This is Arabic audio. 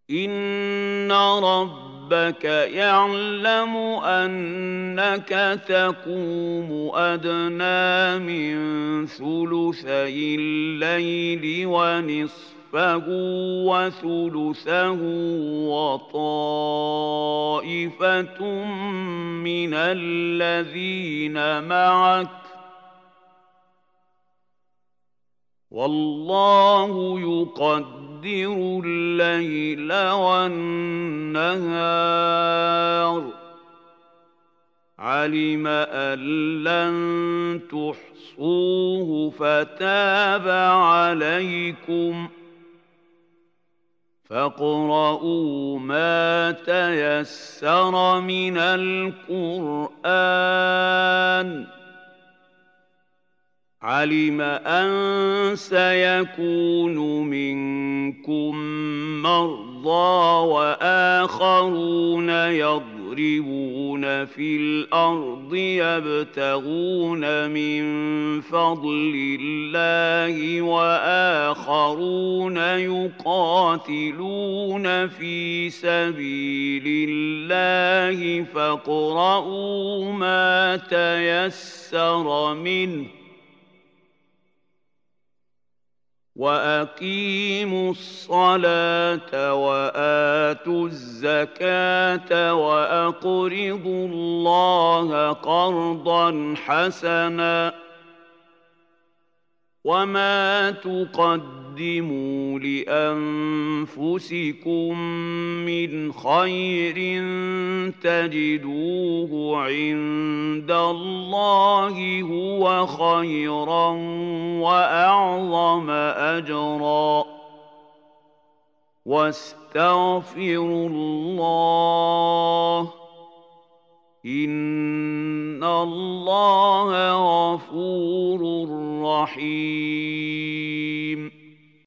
إِنَّ رَبَّكَ يَعْلَمُ أَنَّكَ تَقُومُ أَدْنَىٰ مِن ثُلُثَيِ اللَّيْلِ وَنِصْفَهُ وَثُلُثَهُ وَطَائِفَةٌ مِّنَ الَّذِينَ مَعَكَ ۚ وَاللَّهُ يُقَدِّرُ اللَّيْلَ وَالنَّهَارَ ۚ عَلِمَ أَن لَّن تُحْصُوهُ فَتَابَ عَلَيْكُمْ ۖ فاقرؤوا ما تيسر من القرآن. عَلِمَ أَن سَيَكُونُ مِنكُم مَّرْضَىٰ وَآخَرُونَ يَضْرِبُونَ فِي الْأَرْضِ يَبْتَغُونَ مِن فَضْلِ اللَّهِ وَآخَرُونَ يُقَاتِلُونَ فِي سَبِيلِ اللَّهِ فاقرؤوا مَا تَيَسَّرَ مِنْهُ ۚ وَأَقِيمُوا الصَّلَاةَ وَآتُوا الزَّكَاةَ وَأَقْرِضُوا اللَّهَ قَرْضًا حَسَنًا ۚ وَمَا تُقَدِّمُوا لِأَنفُسِكُم مِّنْ خَيْرٍ تَجِدُوهُ عِندَ اللَّهِ هُوَ خَيْرًا وَأَعْظَمَ أَجْرًا ۚ وَاسْتَغْفِرُوا اللَّهَ ۖ إِنَّ اللَّهَ غَفُورٌ رَّحِيمٌ.